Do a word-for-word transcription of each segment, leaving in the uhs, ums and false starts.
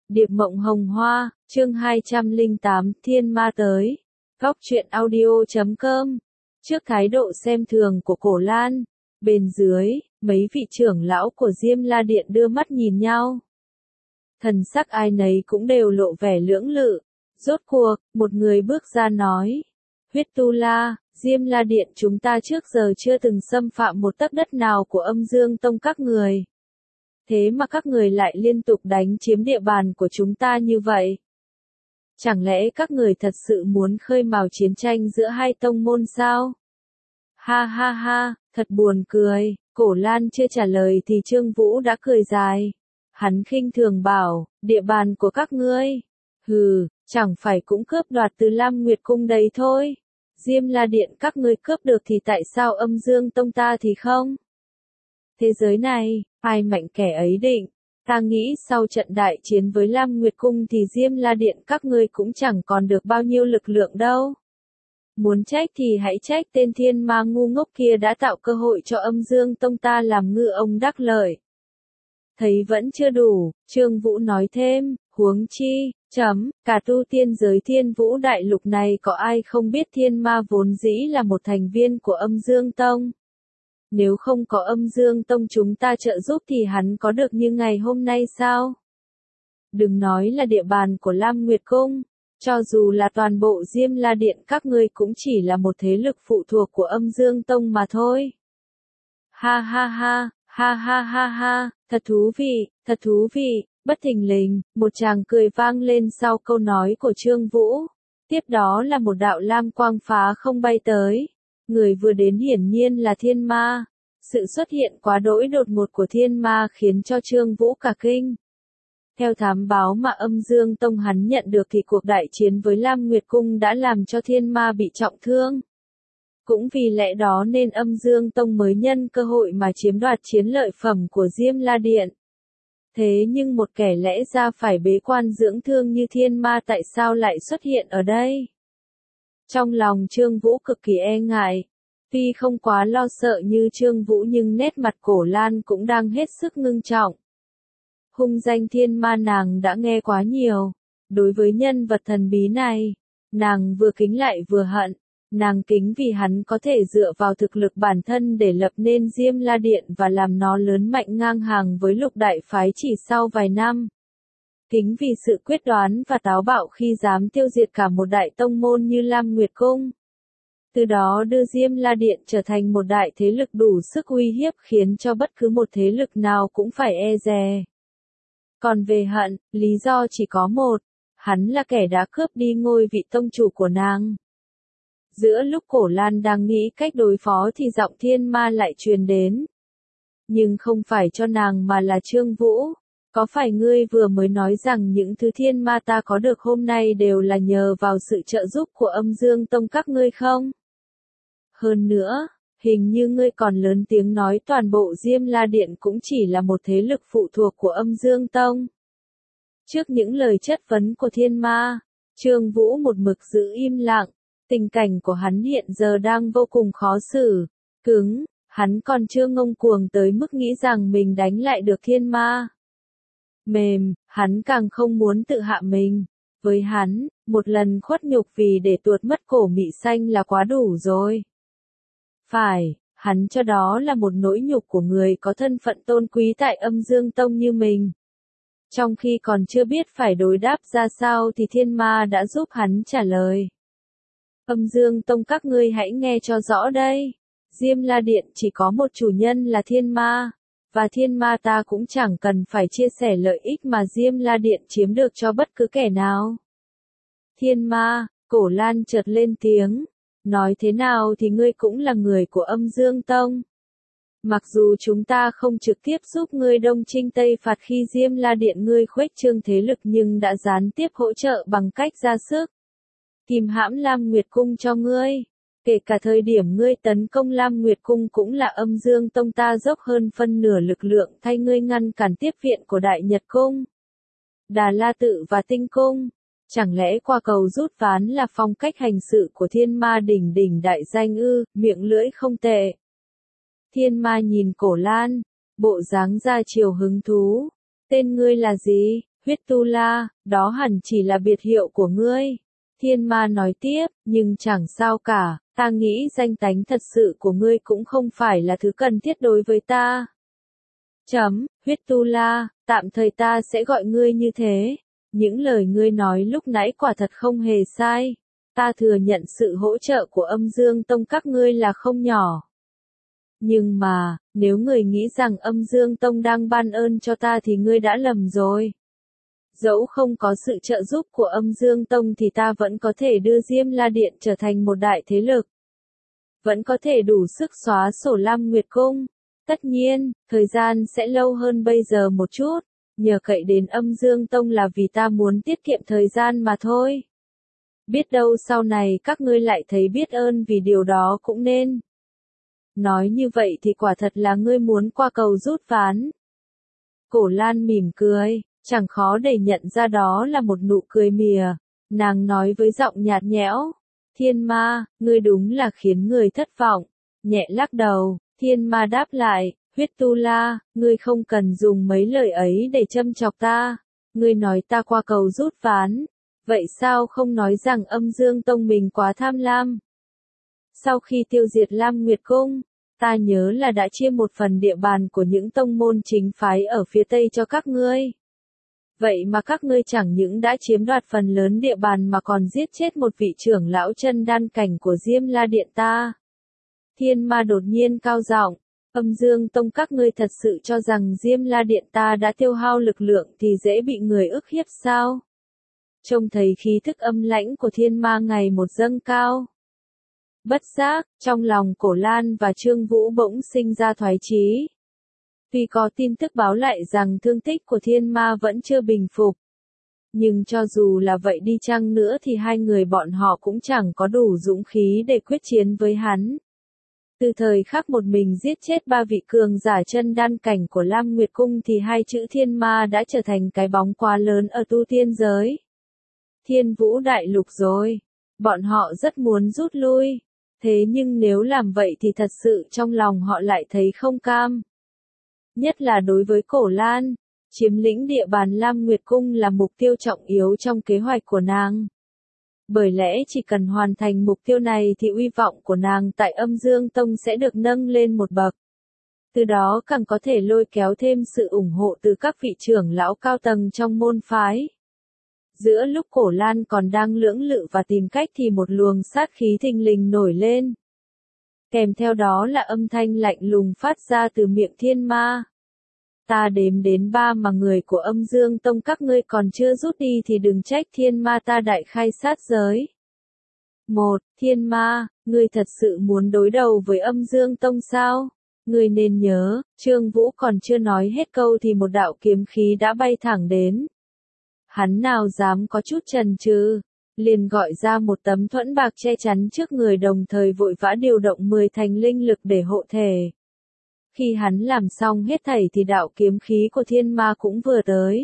Điệp Mộng Hồng Hoa, chương hai trăm lẻ tám, Thiên Ma tới. Góc truyện audio chấm com. Trước thái độ xem thường của Cổ Lan, bên dưới, mấy vị trưởng lão của Diêm La Điện đưa mắt nhìn nhau. Thần sắc ai nấy cũng đều lộ vẻ lưỡng lự. Rốt cuộc, một người bước ra nói. Huyết Tu La, Diêm La Điện chúng ta trước giờ chưa từng xâm phạm một tấc đất nào của Âm Dương Tông các người. Thế mà các người lại liên tục đánh chiếm địa bàn của chúng ta như vậy. Chẳng lẽ các người thật sự muốn khơi mào chiến tranh giữa hai tông môn sao? Ha ha ha, thật buồn cười. Cổ Lan chưa trả lời thì Trương Vũ đã cười dài. Hắn khinh thường bảo, địa bàn của các ngươi. Hừ, chẳng phải cũng cướp đoạt từ Lam Nguyệt Cung đấy thôi. Diêm La Điện các ngươi cướp được thì tại sao Âm Dương Tông ta thì không? Thế giới này, ai mạnh kẻ ấy định. Ta nghĩ sau trận đại chiến với Lam Nguyệt Cung thì Diêm La Điện các ngươi cũng chẳng còn được bao nhiêu lực lượng đâu. Muốn trách thì hãy trách tên thiên ma ngu ngốc kia đã tạo cơ hội cho Âm Dương Tông ta làm ngư ông đắc lợi. Thấy vẫn chưa đủ, Trương Vũ nói thêm, huống chi, chấm, cả tu tiên giới Thiên Vũ Đại Lục này có ai không biết thiên ma vốn dĩ là một thành viên của Âm Dương Tông. Nếu không có Âm Dương Tông chúng ta trợ giúp thì hắn có được như ngày hôm nay sao? Đừng nói là địa bàn của Lam Nguyệt Cung, cho dù là toàn bộ Diêm La Điện các ngươi cũng chỉ là một thế lực phụ thuộc của Âm Dương Tông mà thôi. Ha ha ha, ha ha ha ha, thật thú vị, thật thú vị, bất thình lình, một tràng cười vang lên sau câu nói của Trương Vũ. Tiếp đó là một đạo lam quang phá không bay tới. Người vừa đến hiển nhiên là thiên ma. Sự xuất hiện quá đỗi đột ngột của thiên ma khiến cho Trương Vũ cả kinh. Theo thám báo mà Âm Dương Tông hắn nhận được thì cuộc đại chiến với Lam Nguyệt Cung đã làm cho thiên ma bị trọng thương. Cũng vì lẽ đó nên Âm Dương Tông mới nhân cơ hội mà chiếm đoạt chiến lợi phẩm của Diêm La Điện. Thế nhưng một kẻ lẽ ra phải bế quan dưỡng thương như thiên ma tại sao lại xuất hiện ở đây? Trong lòng Trương Vũ cực kỳ e ngại. Tuy không quá lo sợ như Trương Vũ nhưng nét mặt Cổ Lan cũng đang hết sức ngưng trọng. Hung danh thiên ma nàng đã nghe quá nhiều. Đối với nhân vật thần bí này, nàng vừa kính lại vừa hận. Nàng kính vì hắn có thể dựa vào thực lực bản thân để lập nên Diêm La Điện và làm nó lớn mạnh ngang hàng với Lục Đại Phái chỉ sau vài năm. Kính vì sự quyết đoán và táo bạo khi dám tiêu diệt cả một đại tông môn như Lam Nguyệt Cung. Từ đó đưa Diêm La Điện trở thành một đại thế lực đủ sức uy hiếp khiến cho bất cứ một thế lực nào cũng phải e dè. Còn về hận, lý do chỉ có một, hắn là kẻ đã cướp đi ngôi vị tông chủ của nàng. Giữa lúc Cổ Lan đang nghĩ cách đối phó thì giọng thiên ma lại truyền đến. Nhưng không phải cho nàng mà là Trương Vũ. Có phải ngươi vừa mới nói rằng những thứ thiên ma ta có được hôm nay đều là nhờ vào sự trợ giúp của Âm Dương Tông các ngươi không? Hơn nữa, hình như ngươi còn lớn tiếng nói toàn bộ Diêm La Điện cũng chỉ là một thế lực phụ thuộc của Âm Dương Tông. Trước những lời chất vấn của thiên ma, Trương Vũ một mực giữ im lặng. Tình cảnh của hắn hiện giờ đang vô cùng khó xử, cứng, hắn còn chưa ngông cuồng tới mức nghĩ rằng mình đánh lại được thiên ma. Mềm, hắn càng không muốn tự hạ mình. Với hắn, một lần khuất nhục vì để tuột mất cổ mị xanh là quá đủ rồi. Phải, hắn cho đó là một nỗi nhục của người có thân phận tôn quý tại Âm Dương Tông như mình. Trong khi còn chưa biết phải đối đáp ra sao thì thiên ma đã giúp hắn trả lời. Âm Dương Tông các ngươi hãy nghe cho rõ đây. Diêm La Điện chỉ có một chủ nhân là thiên ma. Và thiên ma ta cũng chẳng cần phải chia sẻ lợi ích mà Diêm La Điện chiếm được cho bất cứ kẻ nào. Thiên ma, Cổ Lan chợt lên tiếng. Nói thế nào thì ngươi cũng là người của Âm Dương Tông. Mặc dù chúng ta không trực tiếp giúp ngươi đông chinh tây phạt khi Diêm La Điện ngươi khuếch trương thế lực nhưng đã gián tiếp hỗ trợ bằng cách ra sức kìm hãm Lam Nguyệt Cung cho ngươi. Kể cả thời điểm ngươi tấn công Lam Nguyệt Cung cũng là Âm Dương Tông ta dốc hơn phân nửa lực lượng thay ngươi ngăn cản tiếp viện của Đại Nhật Cung, Đà La Tự và Tinh Cung. Chẳng lẽ qua cầu rút ván là phong cách hành sự của thiên ma đỉnh đỉnh đại danh ư? Miệng lưỡi không tệ. Thiên ma nhìn Cổ Lan, bộ dáng ra chiều hứng thú. Tên ngươi là gì? huyết tu la, đó hẳn chỉ là biệt hiệu của ngươi. Thiên ma nói tiếp, nhưng chẳng sao cả, ta nghĩ danh tánh thật sự của ngươi cũng không phải là thứ cần thiết đối với ta. Chấm, huyết tu la, tạm thời ta sẽ gọi ngươi như thế. Những lời ngươi nói lúc nãy quả thật không hề sai. Ta thừa nhận sự hỗ trợ của âm dương tông các ngươi là không nhỏ. Nhưng mà, nếu người nghĩ rằng âm dương tông đang ban ơn cho ta thì ngươi đã lầm rồi. Dẫu không có sự trợ giúp của âm dương tông thì ta vẫn có thể đưa Diêm La Điện trở thành một đại thế lực. Vẫn có thể đủ sức xóa sổ Lam Nguyệt Cung. Tất nhiên, thời gian sẽ lâu hơn bây giờ một chút. Nhờ cậy đến âm dương tông là vì ta muốn tiết kiệm thời gian mà thôi. Biết đâu sau này các ngươi lại thấy biết ơn vì điều đó cũng nên. Nói như vậy thì quả thật là ngươi muốn qua cầu rút ván. Cổ Lan mỉm cười, chẳng khó để nhận ra đó là một nụ cười mỉa. Nàng nói với giọng nhạt nhẽo, Thiên ma, ngươi đúng là khiến người thất vọng. Nhẹ lắc đầu, Thiên ma đáp lại, huyết tu la, ngươi không cần dùng mấy lời ấy để châm chọc ta. Ngươi nói ta qua cầu rút ván. Vậy sao không nói rằng âm dương tông mình quá tham lam? Sau khi tiêu diệt Lam Nguyệt Cung, ta nhớ là đã chia một phần địa bàn của những tông môn chính phái ở phía Tây cho các ngươi. Vậy mà các ngươi chẳng những đã chiếm đoạt phần lớn địa bàn mà còn giết chết một vị trưởng lão chân đan cảnh của Diêm La Điện ta. Thiên ma đột nhiên cao giọng, âm dương tông các ngươi thật sự cho rằng Diêm La Điện ta đã tiêu hao lực lượng thì dễ bị người ức hiếp sao? Trông thấy khí thức âm lãnh của thiên ma ngày một dâng cao. Bất giác, trong lòng Cổ Lan và Trương Vũ bỗng sinh ra thoái chí. Tuy có tin tức báo lại rằng thương tích của thiên ma vẫn chưa bình phục. Nhưng cho dù là vậy đi chăng nữa thì hai người bọn họ cũng chẳng có đủ dũng khí để quyết chiến với hắn. Từ thời khắc một mình giết chết ba vị cường giả chân đan cảnh của Lam Nguyệt Cung thì hai chữ thiên ma đã trở thành cái bóng quá lớn ở tu tiên giới. Thiên Vũ Đại Lục rồi. Bọn họ rất muốn rút lui. Thế nhưng nếu làm vậy thì thật sự trong lòng họ lại thấy không cam. Nhất là đối với Cổ Lan, chiếm lĩnh địa bàn Lam Nguyệt Cung là mục tiêu trọng yếu trong kế hoạch của nàng. Bởi lẽ chỉ cần hoàn thành mục tiêu này thì uy vọng của nàng tại âm dương tông sẽ được nâng lên một bậc. Từ đó càng có thể lôi kéo thêm sự ủng hộ từ các vị trưởng lão cao tầng trong môn phái. Giữa lúc Cổ Lan còn đang lưỡng lự và tìm cách thì một luồng sát khí thình lình nổi lên. Kèm theo đó là âm thanh lạnh lùng phát ra từ miệng thiên ma. Ta đếm đến ba mà người của âm dương tông các ngươi còn chưa rút đi thì đừng trách thiên ma ta đại khai sát giới. Một, thiên ma, ngươi thật sự muốn đối đầu với âm dương tông sao? Ngươi nên nhớ, Trương Vũ còn chưa nói hết câu thì một đạo kiếm khí đã bay thẳng đến. Hắn nào dám có chút chần chừ, liền gọi ra một tấm thuẫn bạc che chắn trước người đồng thời vội vã điều động mười thành linh lực để hộ thể. Khi hắn làm xong hết thảy thì đạo kiếm khí của thiên ma cũng vừa tới.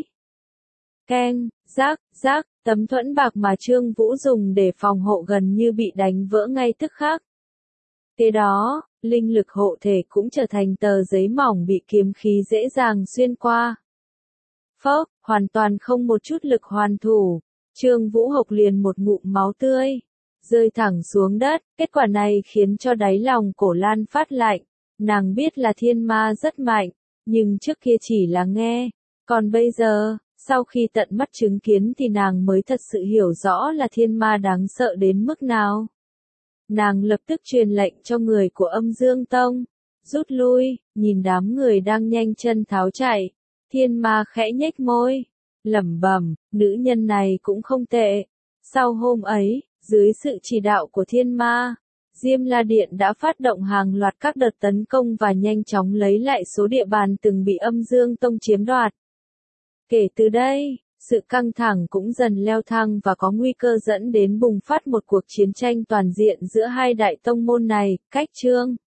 Keng, rác, rác, tấm thuẫn bạc mà Trương Vũ dùng để phòng hộ gần như bị đánh vỡ ngay tức khắc. Kế đó, linh lực hộ thể cũng trở thành tờ giấy mỏng bị kiếm khí dễ dàng xuyên qua. Phốc, hoàn toàn không một chút lực hoàn thủ. Trương Vũ hộc liền một ngụm máu tươi, rơi thẳng xuống đất. Kết quả này khiến cho đáy lòng Cổ Lan phát lạnh. Nàng biết là thiên ma rất mạnh, nhưng trước kia chỉ là nghe. Còn bây giờ, sau khi tận mắt chứng kiến thì nàng mới thật sự hiểu rõ là thiên ma đáng sợ đến mức nào. Nàng lập tức truyền lệnh cho người của âm dương tông. Rút lui, nhìn đám người đang nhanh chân tháo chạy. Thiên ma khẽ nhếch môi, lẩm bẩm, nữ nhân này cũng không tệ. Sau hôm ấy, dưới sự chỉ đạo của thiên ma, Diêm La Điện đã phát động hàng loạt các đợt tấn công và nhanh chóng lấy lại số địa bàn từng bị âm dương tông chiếm đoạt. Kể từ đây, sự căng thẳng cũng dần leo thang và có nguy cơ dẫn đến bùng phát một cuộc chiến tranh toàn diện giữa hai đại tông môn này. Cách chương